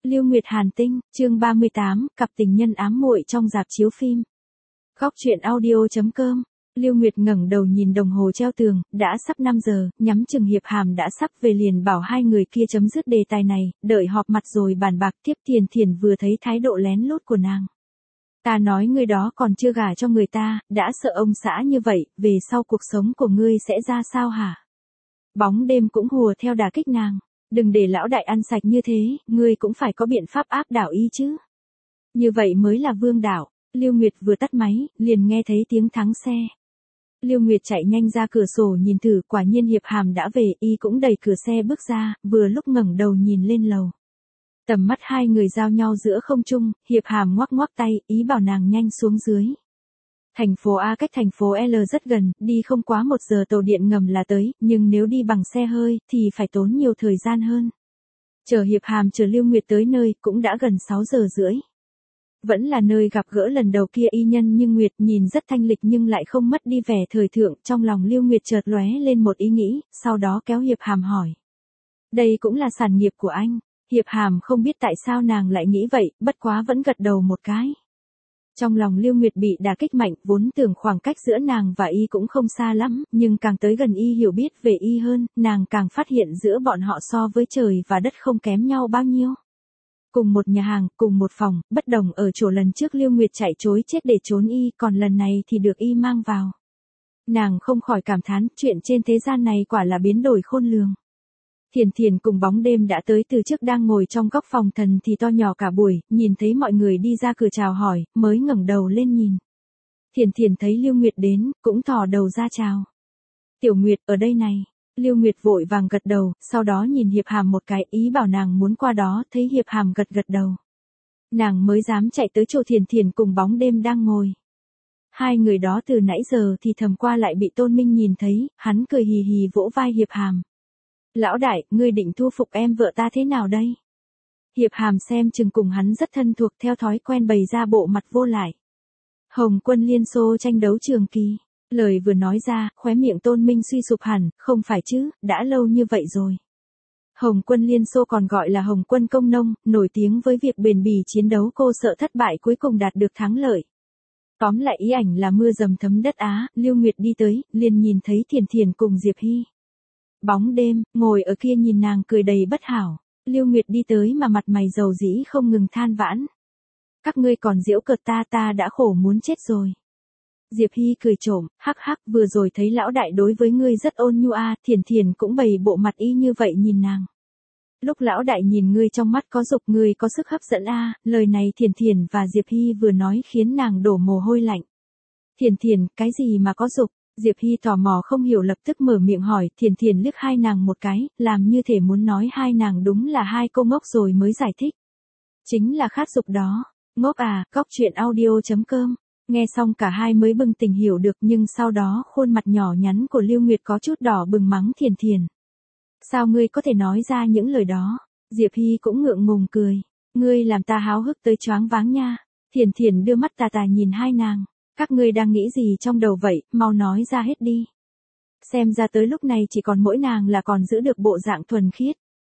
Lưu Nguyệt Hàn Tinh, chương 38, cặp tình nhân ám muội trong rạp chiếu phim. Góc truyện audio.com. Lưu Nguyệt ngẩng đầu nhìn đồng hồ treo tường, đã sắp 5 giờ, nhắm chừng Hiệp Hàm đã sắp về liền bảo hai người kia chấm dứt đề tài này, đợi họp mặt rồi bàn bạc tiếp. Thiền vừa thấy thái độ lén lút của nàng. Ta nói ngươi đó còn chưa gả cho người ta, đã sợ ông xã như vậy, về sau cuộc sống của ngươi sẽ ra sao hả? Bóng đêm cũng hùa theo đả kích nàng. Đừng để lão đại ăn sạch như thế, ngươi cũng phải có biện pháp áp đảo y chứ. Như vậy mới là vương đạo. Lưu Nguyệt vừa tắt máy, liền nghe thấy tiếng thắng xe. Lưu Nguyệt chạy nhanh ra cửa sổ nhìn thử, quả nhiên Hiệp Hàm đã về, y cũng đẩy cửa xe bước ra, vừa lúc ngẩng đầu nhìn lên lầu. Tầm mắt hai người giao nhau giữa không trung, Hiệp Hàm ngoắc ngoắc tay, ý bảo nàng nhanh xuống dưới. Thành phố A cách thành phố L rất gần, đi không quá 1 giờ tàu điện ngầm là tới, nhưng nếu đi bằng xe hơi, thì phải tốn nhiều thời gian hơn. Chờ Hiệp Hàm chờ Lưu Nguyệt tới nơi, cũng đã gần 6 giờ rưỡi. Vẫn là nơi gặp gỡ lần đầu kia y nhân như Nguyệt, nhìn rất thanh lịch nhưng lại không mất đi vẻ thời thượng, trong lòng Lưu Nguyệt chợt lóe lên một ý nghĩ, sau đó kéo Hiệp Hàm hỏi. Đây cũng là sản nghiệp của anh. Hiệp Hàm không biết tại sao nàng lại nghĩ vậy, bất quá vẫn gật đầu một cái. Trong lòng Lưu Nguyệt bị đả kích mạnh, vốn tưởng khoảng cách giữa nàng và y cũng không xa lắm, nhưng càng tới gần y hiểu biết về y hơn, nàng càng phát hiện giữa bọn họ so với trời và đất không kém nhau bao nhiêu. Cùng một nhà hàng, cùng một phòng, bất đồng ở chỗ lần trước Lưu Nguyệt chạy trối chết để trốn y, còn lần này thì được y mang vào. Nàng không khỏi cảm thán, chuyện trên thế gian này quả là biến đổi khôn lường. Thiền cùng bóng đêm đã tới từ trước đang ngồi trong góc phòng thần thì to nhỏ cả buổi, nhìn thấy mọi người đi ra cửa chào hỏi, mới ngẩng đầu lên nhìn. Thiền thấy Lưu Nguyệt đến, cũng thò đầu ra chào. Tiểu Nguyệt, ở đây này. Lưu Nguyệt vội vàng gật đầu, sau đó nhìn Hiệp Hàm một cái, ý bảo nàng muốn qua đó, thấy Hiệp Hàm gật đầu. Nàng mới dám chạy tới chỗ Thiền cùng bóng đêm đang ngồi. Hai người đó từ nãy giờ thì thầm qua lại bị Tôn Minh nhìn thấy, hắn cười hì hì vỗ vai Hiệp Hàm. Lão đại, ngươi định thu phục em vợ ta thế nào đây? Hiệp Hàm xem chừng cùng hắn rất thân thuộc, theo thói quen bày ra bộ mặt vô lại. Hồng Quân Liên Xô tranh đấu trường kỳ. Lời vừa nói ra, khóe miệng Tôn Minh suy sụp hẳn, không phải chứ, đã lâu như vậy rồi. Hồng Quân Liên Xô còn gọi là Hồng Quân Công Nông, nổi tiếng với việc bền bỉ chiến đấu cô sợ thất bại cuối cùng đạt được thắng lợi. Tóm lại ý ảnh là mưa dầm thấm đất Á, Lưu Nguyệt đi tới, liền nhìn thấy Thiền cùng Diệp Hy. Bóng đêm, ngồi ở kia nhìn nàng cười đầy bất hảo. Lưu Nguyệt đi tới mà mặt mày dầu dĩ không ngừng than vãn. Các ngươi còn giễu cợt ta đã khổ muốn chết rồi. Diệp Hy cười trộm, hắc hắc, vừa rồi thấy lão đại đối với ngươi rất ôn nhu a. Thiền cũng bày bộ mặt y như vậy nhìn nàng. Lúc lão đại nhìn ngươi trong mắt có dục, ngươi có sức hấp dẫn a. Lời này Thiền và Diệp Hy vừa nói khiến nàng đổ mồ hôi lạnh. Thiền, cái gì mà có dục? Diệp Hy tò mò không hiểu lập tức mở miệng hỏi, Thiền liếc hai nàng một cái, làm như thể muốn nói hai nàng đúng là hai cô ngốc rồi mới giải thích. Chính là khát dục đó. Ngốc à, góc truyện audio.com. Nghe xong cả hai mới bừng tỉnh hiểu được, nhưng sau đó khuôn mặt nhỏ nhắn của Lưu Nguyệt có chút đỏ bừng mắng Thiền. Sao ngươi có thể nói ra những lời đó? Diệp Hy cũng ngượng ngùng cười. Ngươi làm ta háo hức tới choáng váng nha. Thiền đưa mắt tà nhìn hai nàng. Các ngươi đang nghĩ gì trong đầu vậy, mau nói ra hết đi. Xem ra tới lúc này chỉ còn mỗi nàng là còn giữ được bộ dạng thuần khiết.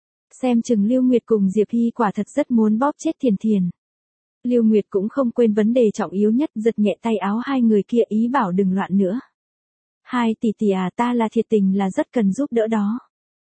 Xem chừng Lưu Nguyệt cùng Diệp Hy quả thật rất muốn bóp chết Thiền. Lưu Nguyệt cũng không quên vấn đề trọng yếu nhất, giật nhẹ tay áo hai người kia ý bảo đừng loạn nữa. Hai tỷ à, ta là thiệt tình là rất cần giúp đỡ đó.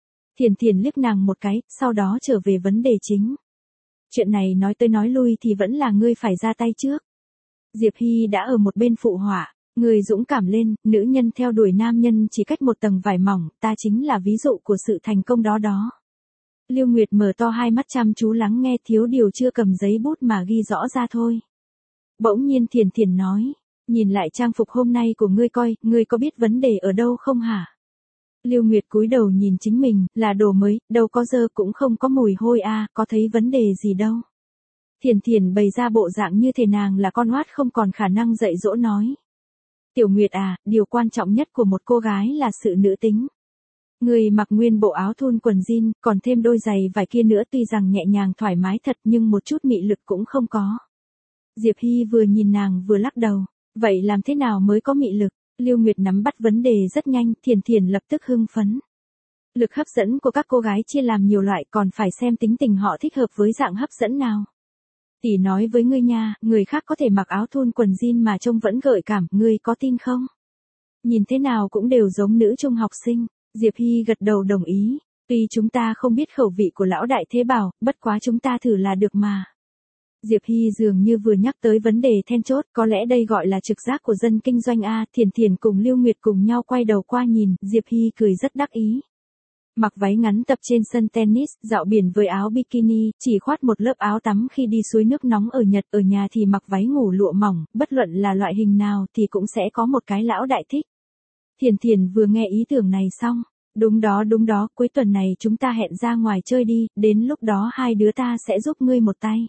Thiền liếc nàng một cái, sau đó trở về vấn đề chính. Chuyện này nói tới nói lui thì vẫn là ngươi phải ra tay trước. Diệp Hy đã ở một bên phụ họa, người dũng cảm lên, nữ nhân theo đuổi nam nhân chỉ cách một tầng vải mỏng, ta chính là ví dụ của sự thành công đó. Lưu Nguyệt mở to hai mắt chăm chú lắng nghe, thiếu điều chưa cầm giấy bút mà ghi rõ ra thôi. Bỗng nhiên Thiền nói, nhìn lại trang phục hôm nay của ngươi coi, ngươi có biết vấn đề ở đâu không hả? Lưu Nguyệt cúi đầu nhìn chính mình, là đồ mới, đâu có dơ cũng không có mùi hôi a, có thấy vấn đề gì đâu. Thiền bày ra bộ dạng như thể nàng là con oát không còn khả năng dạy dỗ nói. Tiểu Nguyệt à, điều quan trọng nhất của một cô gái là sự nữ tính. Người mặc nguyên bộ áo thun quần jean, còn thêm đôi giày vải kia nữa, tuy rằng nhẹ nhàng thoải mái thật nhưng một chút mị lực cũng không có. Diệp Hy vừa nhìn nàng vừa lắc đầu. Vậy làm thế nào mới có mị lực? Lưu Nguyệt nắm bắt vấn đề rất nhanh, Thiền lập tức hưng phấn. Lực hấp dẫn của các cô gái chia làm nhiều loại, còn phải xem tính tình họ thích hợp với dạng hấp dẫn nào. Tỷ nói với ngươi nha, người khác có thể mặc áo thun quần jean mà trông vẫn gợi cảm, ngươi có tin không? Nhìn thế nào cũng đều giống nữ trung học sinh. Diệp Hy gật đầu đồng ý. Tuy chúng ta không biết khẩu vị của lão đại thế bảo, bất quá chúng ta thử là được mà. Diệp Hy dường như vừa nhắc tới vấn đề then chốt, có lẽ đây gọi là trực giác của dân kinh doanh A. Thiền Thiền cùng Lưu Nguyệt cùng nhau quay đầu qua nhìn, Diệp Hy cười rất đắc ý. Mặc váy ngắn tập trên sân tennis, dạo biển với áo bikini, chỉ khoác một lớp áo tắm khi đi suối nước nóng ở Nhật, ở nhà thì mặc váy ngủ lụa mỏng, bất luận là loại hình nào thì cũng sẽ có một cái lão đại thích. Thiền Thiền vừa nghe ý tưởng này xong, đúng đó, cuối tuần này chúng ta hẹn ra ngoài chơi đi, đến lúc đó hai đứa ta sẽ giúp ngươi một tay.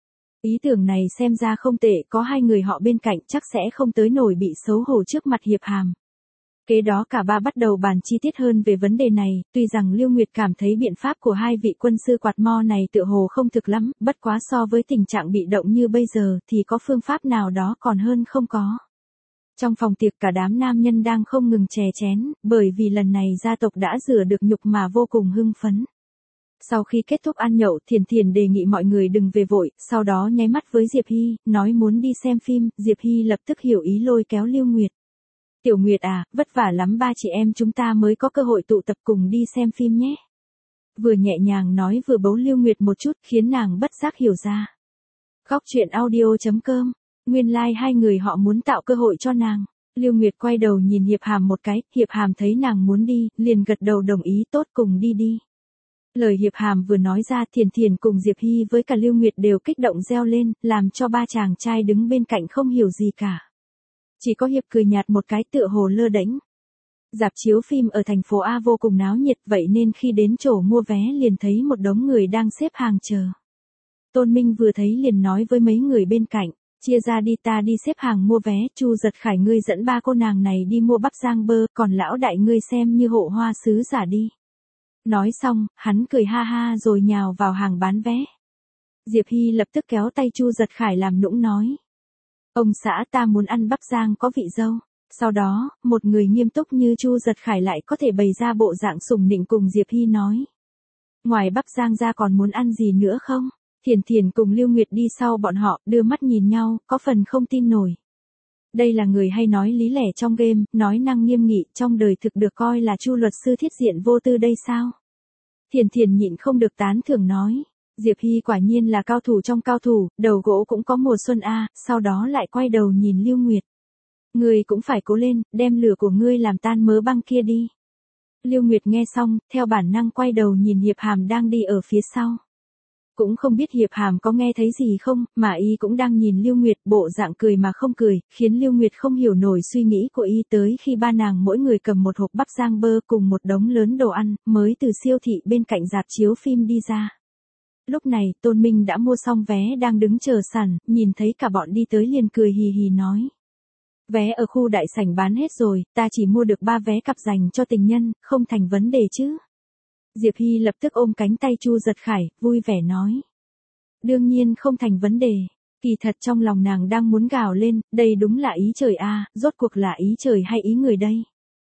Ý tưởng này xem ra không tệ, có hai người họ bên cạnh chắc sẽ không tới nổi bị xấu hổ trước mặt Hiệp Hàm. Kế đó cả ba bắt đầu bàn chi tiết hơn về vấn đề này, tuy rằng Lưu Nguyệt cảm thấy biện pháp của hai vị quân sư quạt mo này tựa hồ không thực lắm, bất quá so với tình trạng bị động như bây giờ thì có phương pháp nào đó còn hơn không có. Trong phòng tiệc cả đám nam nhân đang không ngừng chè chén, bởi vì lần này gia tộc đã rửa được nhục mà vô cùng hưng phấn. Sau khi kết thúc ăn nhậu, Thiền Thiền đề nghị mọi người đừng về vội, sau đó nháy mắt với Diệp Hy, nói muốn đi xem phim, Diệp Hy lập tức hiểu ý lôi kéo Lưu Nguyệt. Tiểu Nguyệt à, vất vả lắm ba chị em chúng ta mới có cơ hội tụ tập cùng đi xem phim nhé. Vừa nhẹ nhàng nói vừa bấu Lưu Nguyệt một chút khiến nàng bất giác hiểu ra. Góc truyện audio.com, nguyên lai hai người họ muốn tạo cơ hội cho nàng. Lưu Nguyệt quay đầu nhìn Hiệp Hàm một cái, Hiệp Hàm thấy nàng muốn đi, liền gật đầu đồng ý tốt cùng đi đi. Lời Hiệp Hàm vừa nói ra Thiền Thiền cùng Diệp Hy với cả Lưu Nguyệt đều kích động reo lên, làm cho ba chàng trai đứng bên cạnh không hiểu gì cả. Chỉ có Hiệp cười nhạt một cái tựa hồ lơ đễnh. Rạp chiếu phim ở thành phố A vô cùng náo nhiệt vậy nên khi đến chỗ mua vé liền thấy một đống người đang xếp hàng chờ. Tôn Minh vừa thấy liền nói với mấy người bên cạnh, chia ra đi ta đi xếp hàng mua vé, Chu Giật Khải ngươi dẫn ba cô nàng này đi mua bắp rang bơ, còn lão đại ngươi xem như hộ hoa sứ giả đi. Nói xong, hắn cười ha ha rồi nhào vào hàng bán vé. Diệp Hy lập tức kéo tay Chu Giật Khải làm nũng nói. Ông xã ta muốn ăn bắp rang có vị dâu. Sau đó, một người nghiêm túc như Chu Giật Khải lại có thể bày ra bộ dạng sùng nịnh cùng Diệp Hy nói. Ngoài bắp rang ra còn muốn ăn gì nữa không? Thiền Thiền cùng Lưu Nguyệt đi sau bọn họ, đưa mắt nhìn nhau, có phần không tin nổi. Đây là người hay nói lý lẽ trong game, nói năng nghiêm nghị, trong đời thực được coi là Chu luật sư thiết diện vô tư đây sao? Thiền Thiền nhịn không được tán thưởng nói. Diệp Hy quả nhiên là cao thủ trong cao thủ, đầu gỗ cũng có mùa xuân a, sau đó lại quay đầu nhìn Lưu Nguyệt. Ngươi cũng phải cố lên, đem lửa của ngươi làm tan mớ băng kia đi. Lưu Nguyệt nghe xong, theo bản năng quay đầu nhìn Hiệp Hàm đang đi ở phía sau. Cũng không biết Hiệp Hàm có nghe thấy gì không, mà y cũng đang nhìn Lưu Nguyệt, bộ dạng cười mà không cười, khiến Lưu Nguyệt không hiểu nổi suy nghĩ của y tới khi ba nàng mỗi người cầm một hộp bắp rang bơ cùng một đống lớn đồ ăn, mới từ siêu thị bên cạnh rạp chiếu phim đi ra. Lúc này, Tôn Minh đã mua xong vé đang đứng chờ sẵn, nhìn thấy cả bọn đi tới liền cười hì hì nói. Vé ở khu đại sảnh bán hết rồi, ta chỉ mua được 3 vé cặp dành cho tình nhân, không thành vấn đề chứ. Diệp Hy lập tức ôm cánh tay Chu Giật Khải, vui vẻ nói. Đương nhiên không thành vấn đề. Kỳ thật trong lòng nàng đang muốn gào lên, đây đúng là ý trời a, rốt cuộc là ý trời hay ý người đây.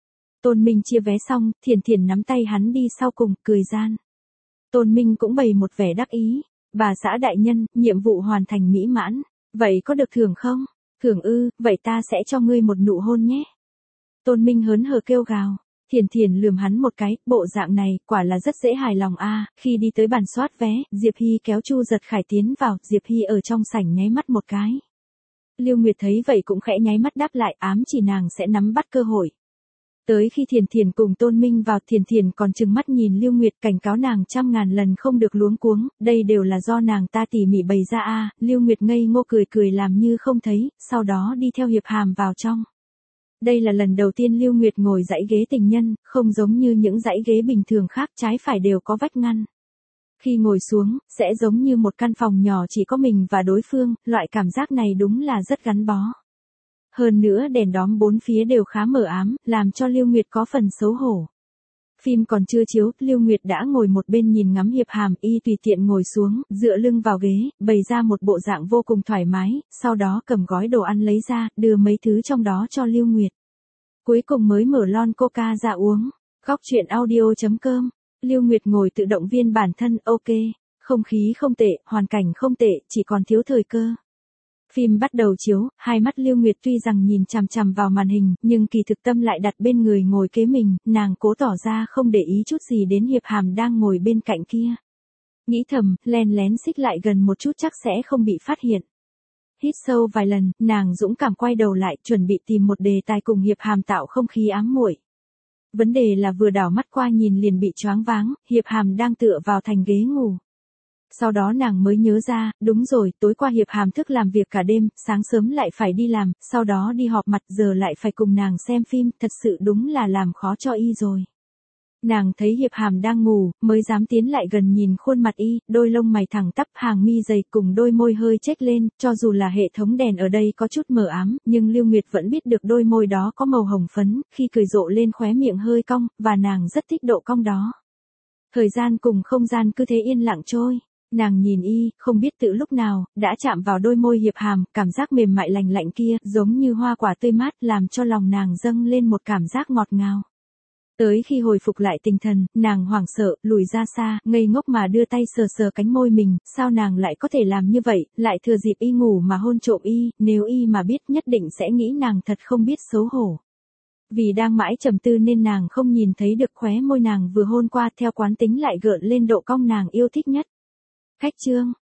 Tôn Minh chia vé xong, Thiền Thiền nắm tay hắn đi sau cùng, cười gian. Tôn Minh cũng bày một vẻ đắc ý. Bà xã đại nhân, nhiệm vụ hoàn thành mỹ mãn. Vậy có được thưởng không? Thưởng ư, vậy ta sẽ cho ngươi một nụ hôn nhé. Tôn Minh hớn hở kêu gào. Thiền Thiền lườm hắn một cái, bộ dạng này, quả là rất dễ hài lòng a. Khi đi tới bàn soát vé, Diệp Hy kéo Chu Giật Khải tiến vào, Diệp Hy ở trong sảnh nháy mắt một cái. Lưu Nguyệt thấy vậy cũng khẽ nháy mắt đáp lại, ám chỉ nàng sẽ nắm bắt cơ hội. Tới khi Thiền Thiền cùng Tôn Minh vào, Thiền Thiền còn trừng mắt nhìn Lưu Nguyệt, cảnh cáo nàng trăm ngàn lần không được luống cuống, đây đều là do nàng ta tỉ mỉ bày ra a. Lưu Nguyệt ngây ngô cười cười làm như không thấy, sau đó đi theo Hiệp Hàm vào trong. Đây là lần đầu tiên Lưu Nguyệt ngồi dãy ghế tình nhân, không giống như những dãy ghế bình thường khác trái phải đều có vách ngăn. Khi ngồi xuống, sẽ giống như một căn phòng nhỏ chỉ có mình và đối phương, loại cảm giác này đúng là rất gắn bó. Hơn nữa đèn đóm bốn phía đều khá mờ ám, làm cho Lưu Nguyệt có phần xấu hổ. Phim còn chưa chiếu, Lưu Nguyệt đã ngồi một bên nhìn ngắm Hiệp Hàm, y tùy tiện ngồi xuống, dựa lưng vào ghế, bày ra một bộ dạng vô cùng thoải mái, sau đó cầm gói đồ ăn lấy ra, đưa mấy thứ trong đó cho Lưu Nguyệt. Cuối cùng mới mở lon coca ra uống. Góc truyện audio.com Lưu Nguyệt ngồi tự động viên bản thân, ok, không khí không tệ, hoàn cảnh không tệ, chỉ còn thiếu thời cơ. Phim bắt đầu chiếu, hai mắt Lưu Nguyệt tuy rằng nhìn chằm chằm vào màn hình, nhưng kỳ thực tâm lại đặt bên người ngồi kế mình, nàng cố tỏ ra không để ý chút gì đến Hiệp Hàm đang ngồi bên cạnh kia. Nghĩ thầm, len lén xích lại gần một chút chắc sẽ không bị phát hiện. Hít sâu vài lần, nàng dũng cảm quay đầu lại, chuẩn bị tìm một đề tài cùng Hiệp Hàm tạo không khí ám muội. Vấn đề là vừa đảo mắt qua nhìn liền bị choáng váng, Hiệp Hàm đang tựa vào thành ghế ngủ. Sau đó nàng mới nhớ ra, đúng rồi, tối qua Hiệp Hàm thức làm việc cả đêm, sáng sớm lại phải đi làm, sau đó đi họp mặt giờ lại phải cùng nàng xem phim, thật sự đúng là làm khó cho y rồi. Nàng thấy Hiệp Hàm đang ngủ, mới dám tiến lại gần nhìn khuôn mặt y, đôi lông mày thẳng tắp, hàng mi dày cùng đôi môi hơi chếch lên, cho dù là hệ thống đèn ở đây có chút mờ ám, nhưng Lưu Nguyệt vẫn biết được đôi môi đó có màu hồng phấn, khi cười rộ lên khóe miệng hơi cong, và nàng rất thích độ cong đó. Thời gian cùng không gian cứ thế yên lặng trôi. Nàng nhìn y, không biết từ lúc nào, đã chạm vào đôi môi Hiệp Hàm, cảm giác mềm mại lành lạnh kia, giống như hoa quả tươi mát, làm cho lòng nàng dâng lên một cảm giác ngọt ngào. Tới khi hồi phục lại tinh thần, nàng hoảng sợ, lùi ra xa, ngây ngốc mà đưa tay sờ sờ cánh môi mình, sao nàng lại có thể làm như vậy, lại thừa dịp y ngủ mà hôn trộm y, nếu y mà biết nhất định sẽ nghĩ nàng thật không biết xấu hổ. Vì đang mãi trầm tư nên nàng không nhìn thấy được khóe môi nàng vừa hôn qua, theo quán tính lại gợn lên độ cong nàng yêu thích nhất. Khách trương,